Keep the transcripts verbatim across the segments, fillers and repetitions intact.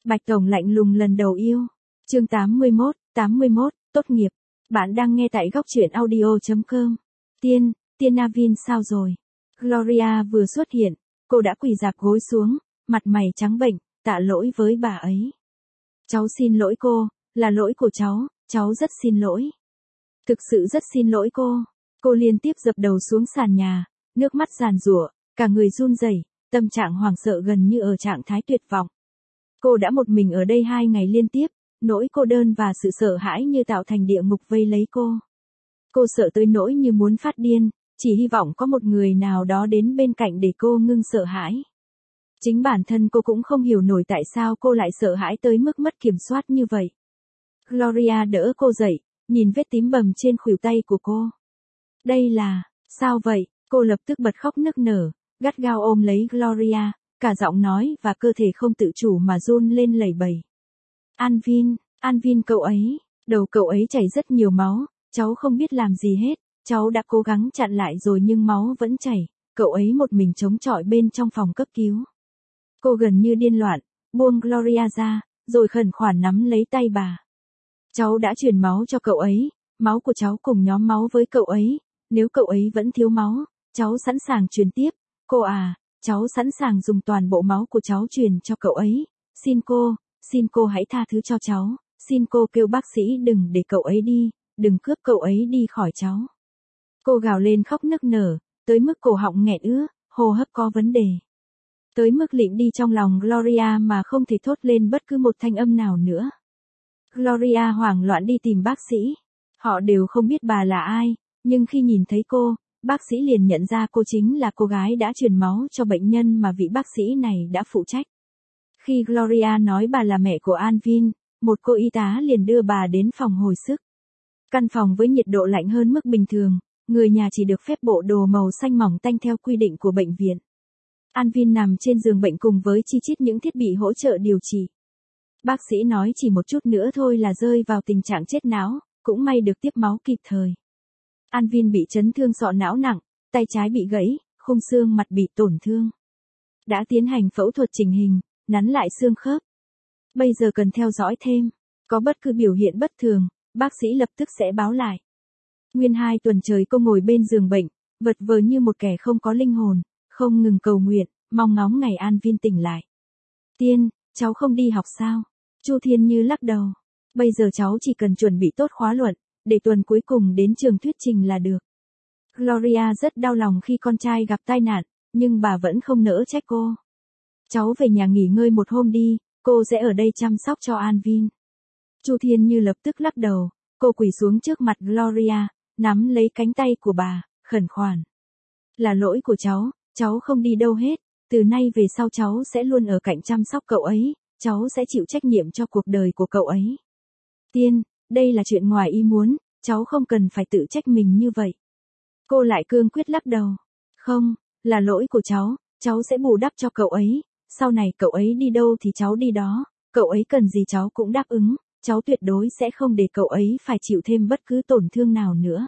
Bạch Tổng lạnh lùng lần đầu yêu. Chương tám mươi mốt, tám mươi mốt, tốt nghiệp. Bạn đang nghe tại góc truyện audio chấm com. Tiên, Tiên Navin sao rồi? Gloria vừa xuất hiện, cô đã quỳ rạp gối xuống, mặt mày trắng bệch, tạ lỗi với bà ấy. Cháu xin lỗi cô, là lỗi của cháu, cháu rất xin lỗi. Thực sự rất xin lỗi cô. Cô liên tiếp dập đầu xuống sàn nhà, nước mắt giàn giụa, cả người run rẩy, tâm trạng hoảng sợ gần như ở trạng thái tuyệt vọng. Cô đã một mình ở đây hai ngày liên tiếp, nỗi cô đơn và sự sợ hãi như tạo thành địa ngục vây lấy cô. Cô sợ tới nỗi như muốn phát điên, chỉ hy vọng có một người nào đó đến bên cạnh để cô ngưng sợ hãi. Chính bản thân cô cũng không hiểu nổi tại sao cô lại sợ hãi tới mức mất kiểm soát như vậy. Gloria đỡ cô dậy, nhìn vết tím bầm trên khuỷu tay của cô. Đây là, sao vậy? Cô lập tức bật khóc nức nở, gắt gao ôm lấy Gloria, cả giọng nói và cơ thể không tự chủ mà run lên lẩy bẩy. Anvin, Anvin cậu ấy, đầu cậu ấy chảy rất nhiều máu, cháu không biết làm gì hết, cháu đã cố gắng chặn lại rồi nhưng máu vẫn chảy, cậu ấy một mình chống chọi bên trong phòng cấp cứu. Cô gần như điên loạn, buông Gloria ra, rồi khẩn khoản nắm lấy tay bà. Cháu đã truyền máu cho cậu ấy, máu của cháu cùng nhóm máu với cậu ấy, nếu cậu ấy vẫn thiếu máu, cháu sẵn sàng truyền tiếp, cô à, cháu sẵn sàng dùng toàn bộ máu của cháu truyền cho cậu ấy, xin cô, xin cô hãy tha thứ cho cháu, xin cô kêu bác sĩ đừng để cậu ấy đi, đừng cướp cậu ấy đi khỏi cháu. Cô gào lên khóc nức nở, tới mức cổ họng nghẹn ứ, hô hấp có vấn đề. Tới mức lịm đi trong lòng Gloria mà không thể thốt lên bất cứ một thanh âm nào nữa. Gloria hoảng loạn đi tìm bác sĩ. Họ đều không biết bà là ai, nhưng khi nhìn thấy cô, bác sĩ liền nhận ra cô chính là cô gái đã truyền máu cho bệnh nhân mà vị bác sĩ này đã phụ trách. Khi Gloria nói bà là mẹ của Anvin, một cô y tá liền đưa bà đến phòng hồi sức. Căn phòng với nhiệt độ lạnh hơn mức bình thường, người nhà chỉ được phép bộ đồ màu xanh mỏng tanh theo quy định của bệnh viện. Anvin nằm trên giường bệnh cùng với chi chít những thiết bị hỗ trợ điều trị. Bác sĩ nói chỉ một chút nữa thôi là rơi vào tình trạng chết não, cũng may được tiếp máu kịp thời. Anvin bị chấn thương sọ não nặng, tay trái bị gãy, khung xương mặt bị tổn thương. Đã tiến hành phẫu thuật chỉnh hình, nắn lại xương khớp. Bây giờ cần theo dõi thêm, có bất cứ biểu hiện bất thường, bác sĩ lập tức sẽ báo lại. Nguyên hai tuần trời cô ngồi bên giường bệnh, vật vờ như một kẻ không có linh hồn, không ngừng cầu nguyện, mong ngóng ngày Anvin tỉnh lại. Tiên, cháu không đi học sao? Chu Thiên Như lắc đầu. Bây giờ cháu chỉ cần chuẩn bị tốt khóa luận, để tuần cuối cùng đến trường thuyết trình là được. Gloria rất đau lòng khi con trai gặp tai nạn, nhưng bà vẫn không nỡ trách cô. Cháu về nhà nghỉ ngơi một hôm đi, cô sẽ ở đây chăm sóc cho Anvin. Chu Thiên Như lập tức lắc đầu, cô quỳ xuống trước mặt Gloria, nắm lấy cánh tay của bà, khẩn khoản. Là lỗi của cháu, cháu không đi đâu hết, từ nay về sau cháu sẽ luôn ở cạnh chăm sóc cậu ấy, cháu sẽ chịu trách nhiệm cho cuộc đời của cậu ấy. Tiên, đây là chuyện ngoài ý muốn, cháu không cần phải tự trách mình như vậy. Cô lại cương quyết lắc đầu. Không, là lỗi của cháu, cháu sẽ bù đắp cho cậu ấy, sau này cậu ấy đi đâu thì cháu đi đó, cậu ấy cần gì cháu cũng đáp ứng, cháu tuyệt đối sẽ không để cậu ấy phải chịu thêm bất cứ tổn thương nào nữa.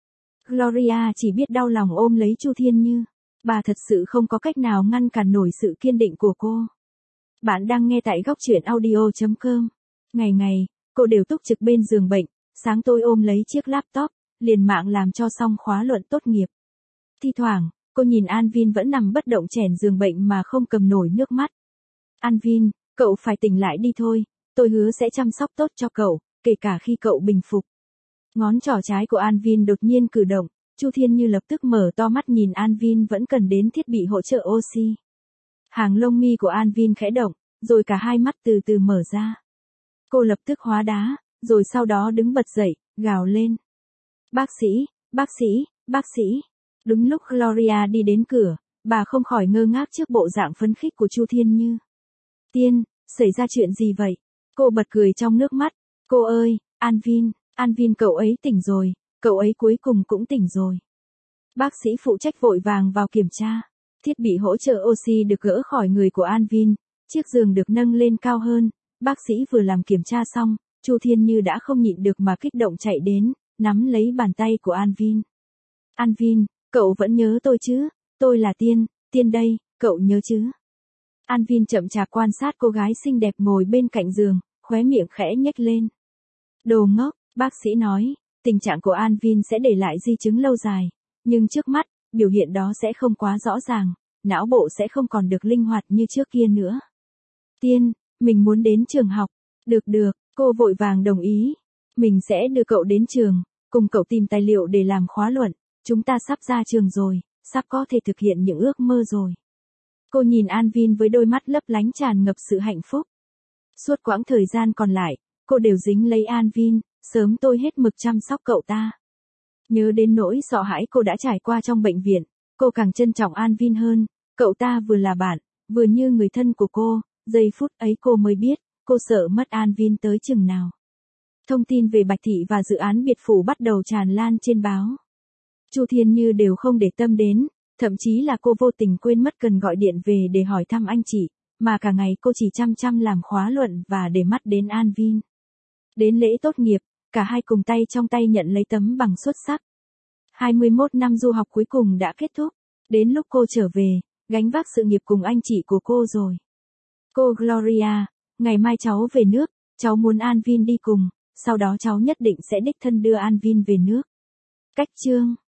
Gloria chỉ biết đau lòng ôm lấy Chu Thiên Như. Bà thật sự không có cách nào ngăn cản nổi sự kiên định của cô. Bạn đang nghe tại góc truyện audio chấm com. Ngày ngày, cô đều túc trực bên giường bệnh, sáng tôi ôm lấy chiếc laptop, liền mạng làm cho xong khóa luận tốt nghiệp. Thi thoảng, cô nhìn Anvin vẫn nằm bất động chèn giường bệnh mà không cầm nổi nước mắt. Anvin, cậu phải tỉnh lại đi thôi, tôi hứa sẽ chăm sóc tốt cho cậu, kể cả khi cậu bình phục. Ngón trỏ trái của Anvin đột nhiên cử động, Chu Thiên Như lập tức mở to mắt nhìn Anvin vẫn cần đến thiết bị hỗ trợ oxy. Hàng lông mi của Anvin khẽ động, rồi cả hai mắt từ từ mở ra. Cô lập tức hóa đá, rồi sau đó đứng bật dậy, gào lên. Bác sĩ, bác sĩ, bác sĩ. Đúng lúc Gloria đi đến cửa, bà không khỏi ngơ ngác trước bộ dạng phấn khích của Chu Thiên Như. Tiên, xảy ra chuyện gì vậy? Cô bật cười trong nước mắt. Cô ơi, Anvin, Anvin cậu ấy tỉnh rồi, cậu ấy cuối cùng cũng tỉnh rồi. Bác sĩ phụ trách vội vàng vào kiểm tra. Thiết bị hỗ trợ oxy được gỡ khỏi người của Anvin, chiếc giường được nâng lên cao hơn. Bác sĩ vừa làm kiểm tra xong, Chu Thiên Như đã không nhịn được mà kích động chạy đến, nắm lấy bàn tay của Anvin. Anvin, cậu vẫn nhớ tôi chứ? Tôi là Tiên, Tiên đây, cậu nhớ chứ? An Vin chậm chạp quan sát cô gái xinh đẹp ngồi bên cạnh giường, khóe miệng khẽ nhếch lên. Đồ ngốc, bác sĩ nói, tình trạng của An Vin sẽ để lại di chứng lâu dài, nhưng trước mắt, biểu hiện đó sẽ không quá rõ ràng, não bộ sẽ không còn được linh hoạt như trước kia nữa. Tiên, mình muốn đến trường học. Được được, cô vội vàng đồng ý. Mình sẽ đưa cậu đến trường, cùng cậu tìm tài liệu để làm khóa luận, chúng ta sắp ra trường rồi, sắp có thể thực hiện những ước mơ rồi. Cô nhìn An Vin với đôi mắt lấp lánh tràn ngập sự hạnh phúc. Suốt quãng thời gian còn lại, cô đều dính lấy An Vin, sớm tôi hết mực chăm sóc cậu ta. Nhớ đến nỗi sợ hãi cô đã trải qua trong bệnh viện, cô càng trân trọng An Vin hơn, cậu ta vừa là bạn, vừa như người thân của cô, giây phút ấy cô mới biết, cô sợ mất An Vin tới chừng nào. Thông tin về Bạch Thị và dự án biệt phủ bắt đầu tràn lan trên báo. Chu Thiên Như đều không để tâm đến, thậm chí là cô vô tình quên mất cần gọi điện về để hỏi thăm anh chị, mà cả ngày cô chỉ chăm chăm làm khóa luận và để mắt đến An Vin. Đến lễ tốt nghiệp, cả hai cùng tay trong tay nhận lấy tấm bằng xuất sắc. hai mươi mốt năm du học cuối cùng đã kết thúc, đến lúc cô trở về, gánh vác sự nghiệp cùng anh chị của cô rồi. Cô Gloria, ngày mai cháu về nước, cháu muốn An Vin đi cùng, sau đó cháu nhất định sẽ đích thân đưa An Vin về nước. Cách chương